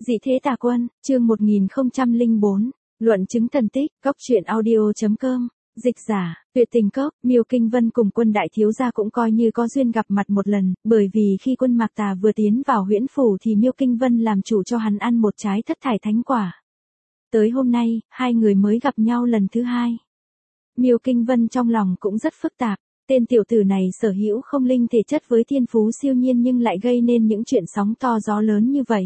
Dị thế tà quân, chương 1004, luận chứng thần tích, góc truyện audio.com, dịch giả, Tuyệt Tình Cốc, Miêu Kinh Vân cùng Quân đại thiếu gia cũng coi như có duyên gặp mặt một lần, bởi vì khi Quân Mạc Tà vừa tiến vào huyễn phủ thì Miêu Kinh Vân làm chủ cho hắn ăn một trái thất thải thánh quả. Tới hôm nay, hai người mới gặp nhau lần thứ hai. Miêu Kinh Vân trong lòng cũng rất phức tạp, tên tiểu tử này sở hữu không linh thể chất với thiên phú siêu nhiên nhưng lại gây nên những chuyện sóng to gió lớn như vậy.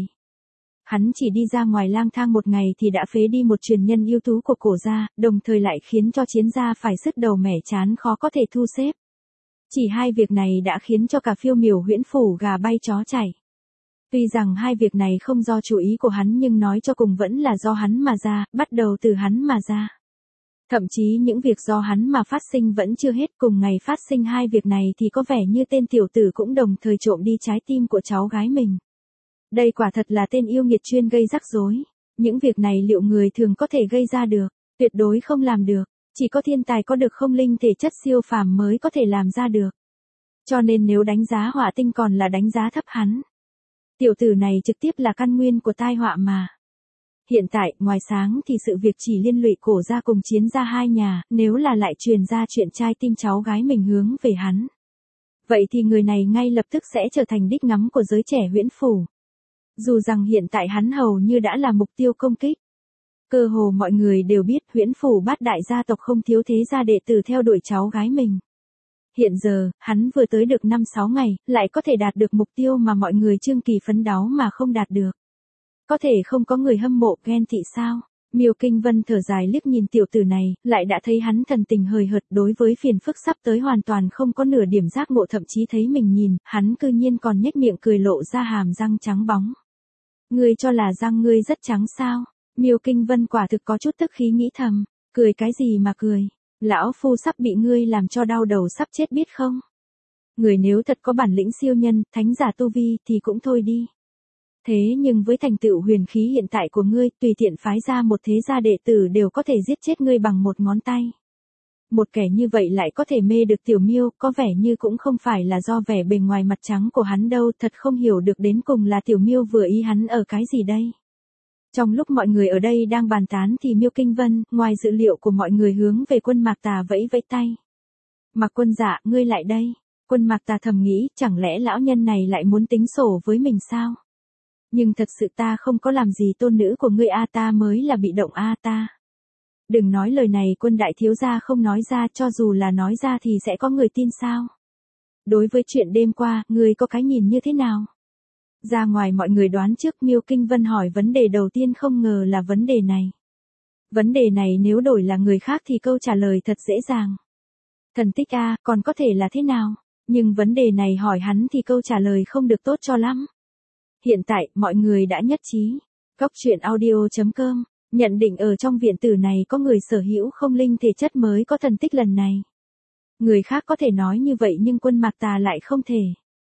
Hắn chỉ đi ra ngoài lang thang một ngày thì đã phế đi một truyền nhân ưu tú của cổ gia, đồng thời lại khiến cho chiến gia phải sứt đầu mẻ trán khó có thể thu xếp. Chỉ hai việc này đã khiến cho cả phiêu miểu huyễn phủ gà bay chó chảy. Tuy rằng hai việc này không do chủ ý của hắn nhưng nói cho cùng vẫn là do hắn mà ra, bắt đầu từ hắn mà ra. Thậm chí những việc do hắn mà phát sinh vẫn chưa hết, cùng ngày phát sinh hai việc này thì có vẻ như tên tiểu tử cũng đồng thời trộm đi trái tim của cháu gái mình. Đây quả thật là tên yêu nghiệt chuyên gây rắc rối. Những việc này liệu người thường có thể gây ra được? Tuyệt đối không làm được. Chỉ có thiên tài có được không linh thể chất siêu phàm mới có thể làm ra được. Cho nên nếu đánh giá họa tinh còn là đánh giá thấp hắn. Tiểu tử này trực tiếp là căn nguyên của tai họa mà. Hiện tại, ngoài sáng thì sự việc chỉ liên lụy cổ gia cùng chiến gia hai nhà, nếu là lại truyền ra chuyện trai tim cháu gái mình hướng về hắn. Vậy thì người này ngay lập tức sẽ trở thành đích ngắm của giới trẻ huyễn phủ. Dù rằng hiện tại hắn hầu như đã là mục tiêu công kích. Cơ hồ mọi người đều biết huyễn phủ bát đại gia tộc không thiếu thế gia đệ tử theo đuổi cháu gái mình. Hiện giờ, hắn vừa tới được 5-6 ngày, lại có thể đạt được mục tiêu mà mọi người chương kỳ phấn đấu mà không đạt được. Có thể không có người hâm mộ ghen tị sao? Miêu Kinh Vân thở dài liếc nhìn tiểu tử này, lại đã thấy hắn thần tình hời hợt đối với phiền phức sắp tới hoàn toàn không có nửa điểm giác ngộ, thậm chí thấy mình nhìn, hắn cư nhiên còn nhếch miệng cười lộ ra hàm răng trắng bóng. Ngươi cho là răng ngươi rất trắng sao? Miêu Kinh Vân quả thực có chút tức khí nghĩ thầm, cười cái gì mà cười? Lão phu sắp bị ngươi làm cho đau đầu sắp chết biết không? Người nếu thật có bản lĩnh siêu nhân, thánh giả tu vi thì cũng thôi đi. Thế nhưng với thành tựu huyền khí hiện tại của ngươi, tùy tiện phái ra một thế gia đệ tử đều có thể giết chết ngươi bằng một ngón tay. Một kẻ như vậy lại có thể mê được tiểu Miêu, có vẻ như cũng không phải là do vẻ bề ngoài mặt trắng của hắn đâu, thật không hiểu được đến cùng là tiểu Miêu vừa ý hắn ở cái gì đây. Trong lúc mọi người ở đây đang bàn tán thì Miêu Kinh Vân, ngoài dự liệu của mọi người hướng về Quân Mạc Tà vẫy vẫy tay. Mạc quân dạ, ngươi lại đây. Quân Mạc Tà thầm nghĩ, chẳng lẽ lão nhân này lại muốn tính sổ với mình sao? Nhưng thật sự ta không có làm gì tôn nữ của ngươi, ta mới là bị động ta. Đừng nói lời này, Quân đại thiếu gia không nói ra, cho dù là nói ra thì sẽ có người tin sao? Đối với chuyện đêm qua, ngươi có cái nhìn như thế nào? Ra ngoài mọi người đoán trước, Miêu Kinh Vân hỏi vấn đề đầu tiên không ngờ là vấn đề này. Vấn đề này nếu đổi là người khác thì câu trả lời thật dễ dàng. Thần tích còn có thể là thế nào? Nhưng vấn đề này hỏi hắn thì câu trả lời không được tốt cho lắm. Hiện tại, mọi người đã nhất trí. Góc truyện audio.com, nhận định ở trong viện tử này có người sở hữu không linh thể chất mới có thần tích lần này. Người khác có thể nói như vậy nhưng Quân Mạc Tà lại không thể.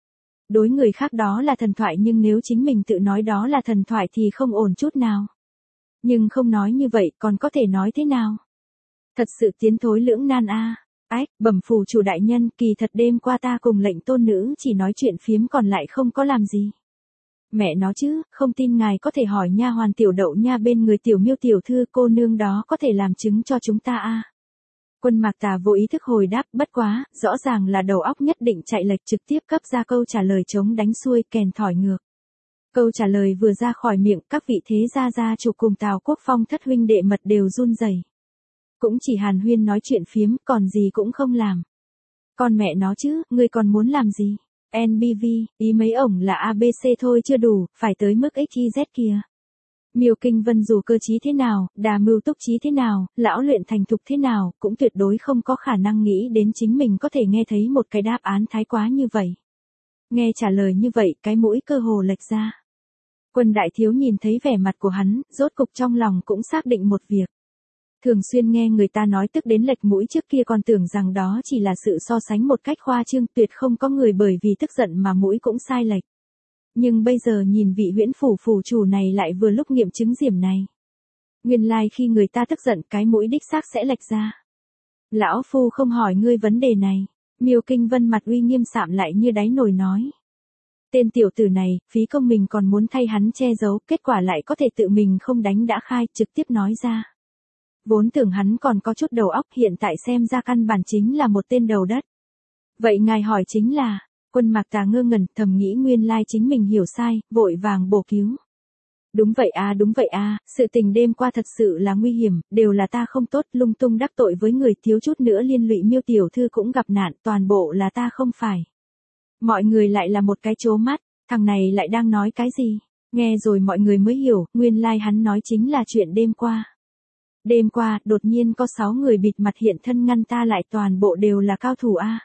Đối người khác đó là thần thoại nhưng nếu chính mình tự nói đó là thần thoại thì không ổn chút nào. Nhưng không nói như vậy còn có thể nói thế nào? Thật sự tiến thối lưỡng nan Ách, bẩm phù chủ đại nhân, kỳ thật đêm qua ta cùng lệnh tôn nữ chỉ nói chuyện phiếm còn lại không có làm gì. Mẹ nó chứ, không tin ngài có thể hỏi nha hoàn tiểu đậu nha bên người tiểu Miêu tiểu thư, cô nương đó có thể làm chứng cho chúng ta Quân Mạc Tà vô ý thức hồi đáp, bất quá, rõ ràng là đầu óc nhất định chạy lệch, trực tiếp cấp ra câu trả lời chống đánh xuôi kèn thỏi ngược. Câu trả lời vừa ra khỏi miệng, các vị thế gia chủ cùng Tào Quốc Phong thất huynh đệ mật đều run rẩy. Cũng chỉ hàn huyên nói chuyện phiếm, còn gì cũng không làm. Con mẹ nó chứ, ngươi còn muốn làm gì? NBV, ý mấy ổng là ABC thôi chưa đủ, phải tới mức XYZ kìa. Miêu Kinh Vân dù cơ trí thế nào, đà mưu túc trí thế nào, lão luyện thành thục thế nào, cũng tuyệt đối không có khả năng nghĩ đến chính mình có thể nghe thấy một cái đáp án thái quá như vậy. Nghe trả lời như vậy, cái mũi cơ hồ lệch ra. Quân đại thiếu nhìn thấy vẻ mặt của hắn, rốt cục trong lòng cũng xác định một việc. Thường xuyên nghe người ta nói tức đến lệch mũi, trước kia còn tưởng rằng đó chỉ là sự so sánh một cách khoa trương, tuyệt không có người bởi vì tức giận mà mũi cũng sai lệch. Nhưng bây giờ nhìn vị huyễn phủ phủ chủ này lại vừa lúc nghiệm chứng điểm này. Nguyên lai khi người ta tức giận cái mũi đích xác sẽ lệch ra. Lão phu không hỏi ngươi vấn đề này. Miêu Kinh Vân mặt uy nghiêm sạm lại như đáy nồi nói. Tên tiểu tử này, phí công mình còn muốn thay hắn che giấu, kết quả lại có thể tự mình không đánh đã khai, trực tiếp nói ra. Vốn tưởng hắn còn có chút đầu óc, hiện tại xem ra căn bản chính là một tên đầu đất. Vậy ngài hỏi chính là, Quân Mạc Tà ngơ ngẩn, thầm nghĩ nguyên lai chính mình hiểu sai, vội vàng bổ cứu. Đúng vậy à, sự tình đêm qua thật sự là nguy hiểm, đều là ta không tốt, lung tung đắc tội với người, thiếu chút nữa liên lụy Miêu tiểu thư cũng gặp nạn, toàn bộ là ta không phải. Mọi người lại là một cái trố mắt, thằng này lại đang nói cái gì? Nghe rồi mọi người mới hiểu, nguyên lai hắn nói chính là chuyện đêm qua. Đêm qua, đột nhiên có 6 người bịt mặt hiện thân ngăn ta lại, toàn bộ đều là cao thủ a.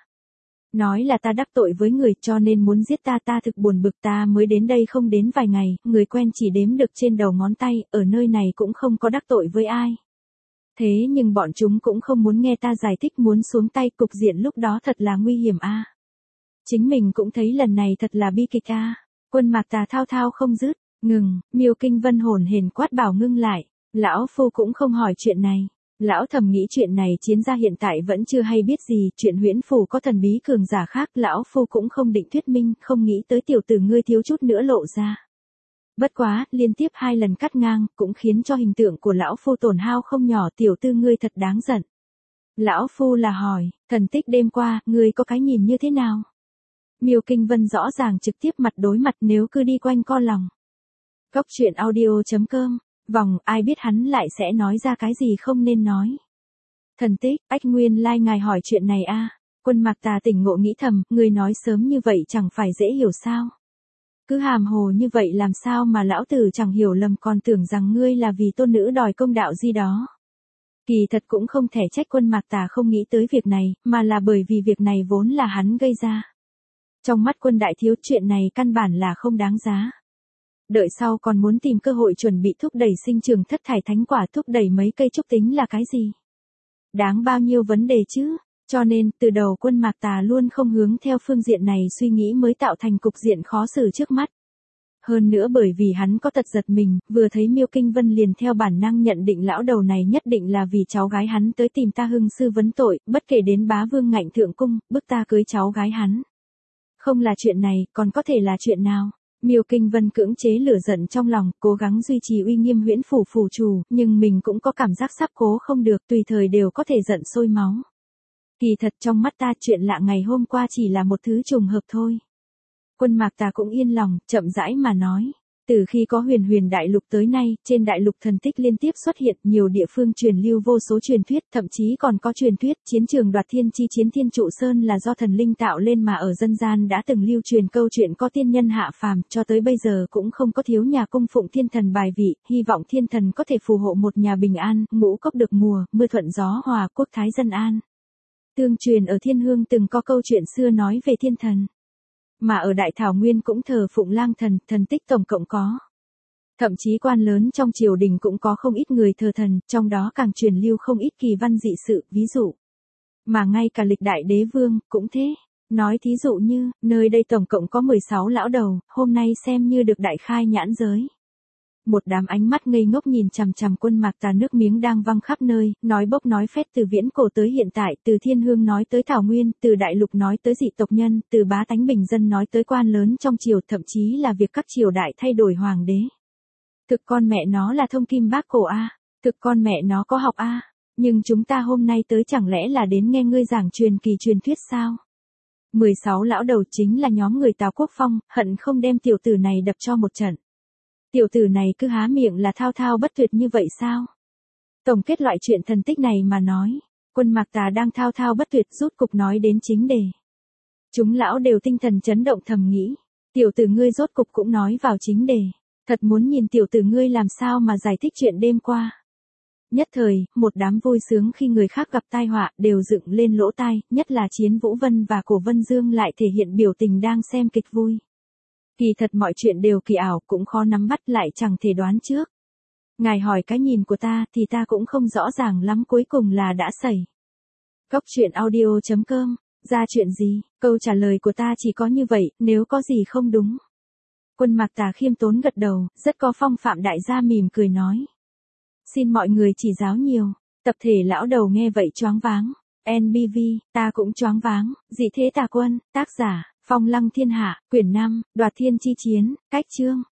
Nói là ta đắc tội với người cho nên muốn giết ta, ta thực buồn bực, ta mới đến đây không đến vài ngày, người quen chỉ đếm được trên đầu ngón tay, ở nơi này cũng không có đắc tội với ai. Thế nhưng bọn chúng cũng không muốn nghe ta giải thích, muốn xuống tay, cục diện lúc đó thật là nguy hiểm a. Chính mình cũng thấy lần này thật là bi kịch a. Quân Mạc Tà thao thao không dứt, ngừng, Miêu Kinh Vân hồn hển quát bảo ngưng lại, lão phu cũng không hỏi chuyện này. Lão thầm nghĩ chuyện này chiến gia hiện tại vẫn chưa hay biết gì, chuyện huyễn phủ có thần bí cường giả khác, lão phu cũng không định thuyết minh, không nghĩ tới tiểu tử ngươi thiếu chút nữa lộ ra. Bất quá, liên tiếp 2 lần cắt ngang, cũng khiến cho hình tượng của lão phu tổn hao không nhỏ, tiểu tư ngươi thật đáng giận. Lão phu là hỏi, thần tích đêm qua, ngươi có cái nhìn như thế nào? Miêu Kinh Vân rõ ràng trực tiếp mặt đối mặt, nếu cứ đi quanh co lòng. Góc truyện audio.com, vòng, ai biết hắn lại sẽ nói ra cái gì không nên nói. Thần tích, ách nguyên lai ngài hỏi chuyện này a. Quân Mạc Tà tỉnh ngộ nghĩ thầm, ngươi nói sớm như vậy chẳng phải dễ hiểu sao. Cứ hàm hồ như vậy làm sao mà lão tử chẳng hiểu lầm, còn tưởng rằng ngươi là vì tôn nữ đòi công đạo gì đó. Kỳ thật cũng không thể trách Quân Mạc Tà không nghĩ tới việc này, mà là bởi vì việc này vốn là hắn gây ra. Trong mắt Quân đại thiếu chuyện này căn bản là không đáng giá. Đợi sau còn muốn tìm cơ hội chuẩn bị thúc đẩy sinh trường thất thải thánh quả, thúc đẩy mấy cây trúc tính là cái gì? Đáng bao nhiêu vấn đề chứ? Cho nên, từ đầu Quân Mạc Tà luôn không hướng theo phương diện này suy nghĩ, mới tạo thành cục diện khó xử trước mắt. Hơn nữa bởi vì hắn có tật giật mình, vừa thấy Miêu Kinh Vân liền theo bản năng nhận định lão đầu này nhất định là vì cháu gái hắn tới tìm ta hưng sư vấn tội, bất kể đến bá vương ngạnh thượng cung, bức ta cưới cháu gái hắn. Không là chuyện này, còn có thể là chuyện nào? Miêu Kinh Vân cưỡng chế lửa giận trong lòng, cố gắng duy trì uy nghiêm huyễn phủ phủ chủ, nhưng mình cũng có cảm giác sắp cố không được, tùy thời đều có thể giận sôi máu. Kỳ thật trong mắt ta chuyện lạ ngày hôm qua chỉ là một thứ trùng hợp thôi. Quân Mạc Tà cũng yên lòng, chậm rãi mà nói. Từ khi có huyền đại lục tới nay, trên đại lục thần tích liên tiếp xuất hiện, nhiều địa phương truyền lưu vô số truyền thuyết, thậm chí còn có truyền thuyết chiến trường đoạt thiên chi chiến Thiên Trụ Sơn là do thần linh tạo lên, mà ở dân gian đã từng lưu truyền câu chuyện có tiên nhân hạ phàm, cho tới bây giờ cũng không có thiếu nhà cung phụng thiên thần bài vị, hy vọng thiên thần có thể phù hộ một nhà bình an, ngũ cốc được mùa, mưa thuận gió hòa, quốc thái dân an. Tương truyền ở Thiên Hương từng có câu chuyện xưa nói về thiên thần. Mà ở Đại Thảo Nguyên cũng thờ phụng lang thần, thần tích tổng cộng có. Thậm chí quan lớn trong triều đình cũng có không ít người thờ thần, trong đó càng truyền lưu không ít kỳ văn dị sự, ví dụ. Mà ngay cả lịch đại đế vương, cũng thế. Nói thí dụ như, nơi đây tổng cộng có 16 lão đầu, hôm nay xem như được đại khai nhãn giới. Một đám ánh mắt ngây ngốc nhìn chằm chằm Quân Mạc Tà, nước miếng đang văng khắp nơi, nói bốc nói phét, từ viễn cổ tới hiện tại, từ Thiên Hương nói tới Thảo Nguyên, từ đại lục nói tới dị tộc nhân, từ bá tánh bình dân nói tới quan lớn trong triều, thậm chí là việc các triều đại thay đổi hoàng đế. Thực con mẹ nó là thông kim bác cổ a, thực con mẹ nó có học a, nhưng chúng ta hôm nay tới chẳng lẽ là đến nghe ngươi giảng truyền kỳ truyền thuyết sao? 16 lão đầu chính là nhóm người Tào Quốc Phong, hận không đem tiểu tử này đập cho một trận. Tiểu tử này cứ há miệng là thao thao bất tuyệt như vậy sao? Tổng kết loại chuyện thần tích này mà nói, Quân Mạc Tà đang thao thao bất tuyệt, rút cục nói đến chính đề. Chúng lão đều tinh thần chấn động, thầm nghĩ, tiểu tử ngươi rốt cục cũng nói vào chính đề, thật muốn nhìn tiểu tử ngươi làm sao mà giải thích chuyện đêm qua. Nhất thời, một đám vui sướng khi người khác gặp tai họa đều dựng lên lỗ tai, nhất là Chiến Vũ Vân và Cổ Vân Dương lại thể hiện biểu tình đang xem kịch vui. Kỳ thật mọi chuyện đều kỳ ảo, cũng khó nắm bắt, lại chẳng thể đoán trước. Ngài hỏi cái nhìn của ta thì ta cũng không rõ ràng lắm, cuối cùng là đã xảy. Góc truyện audio.com, ra chuyện gì? Câu trả lời của ta chỉ có như vậy, nếu có gì không đúng. Quân Mạc Tà khiêm tốn gật đầu, rất có phong phạm đại gia, mỉm cười nói. Xin mọi người chỉ giáo nhiều. Tập thể lão đầu nghe vậy choáng váng. NBV, ta cũng choáng váng. Dị thế tà quân, tác giả, Phong lăng thiên hạ, quyển 5, đoạt thiên chi chiến, cách chương.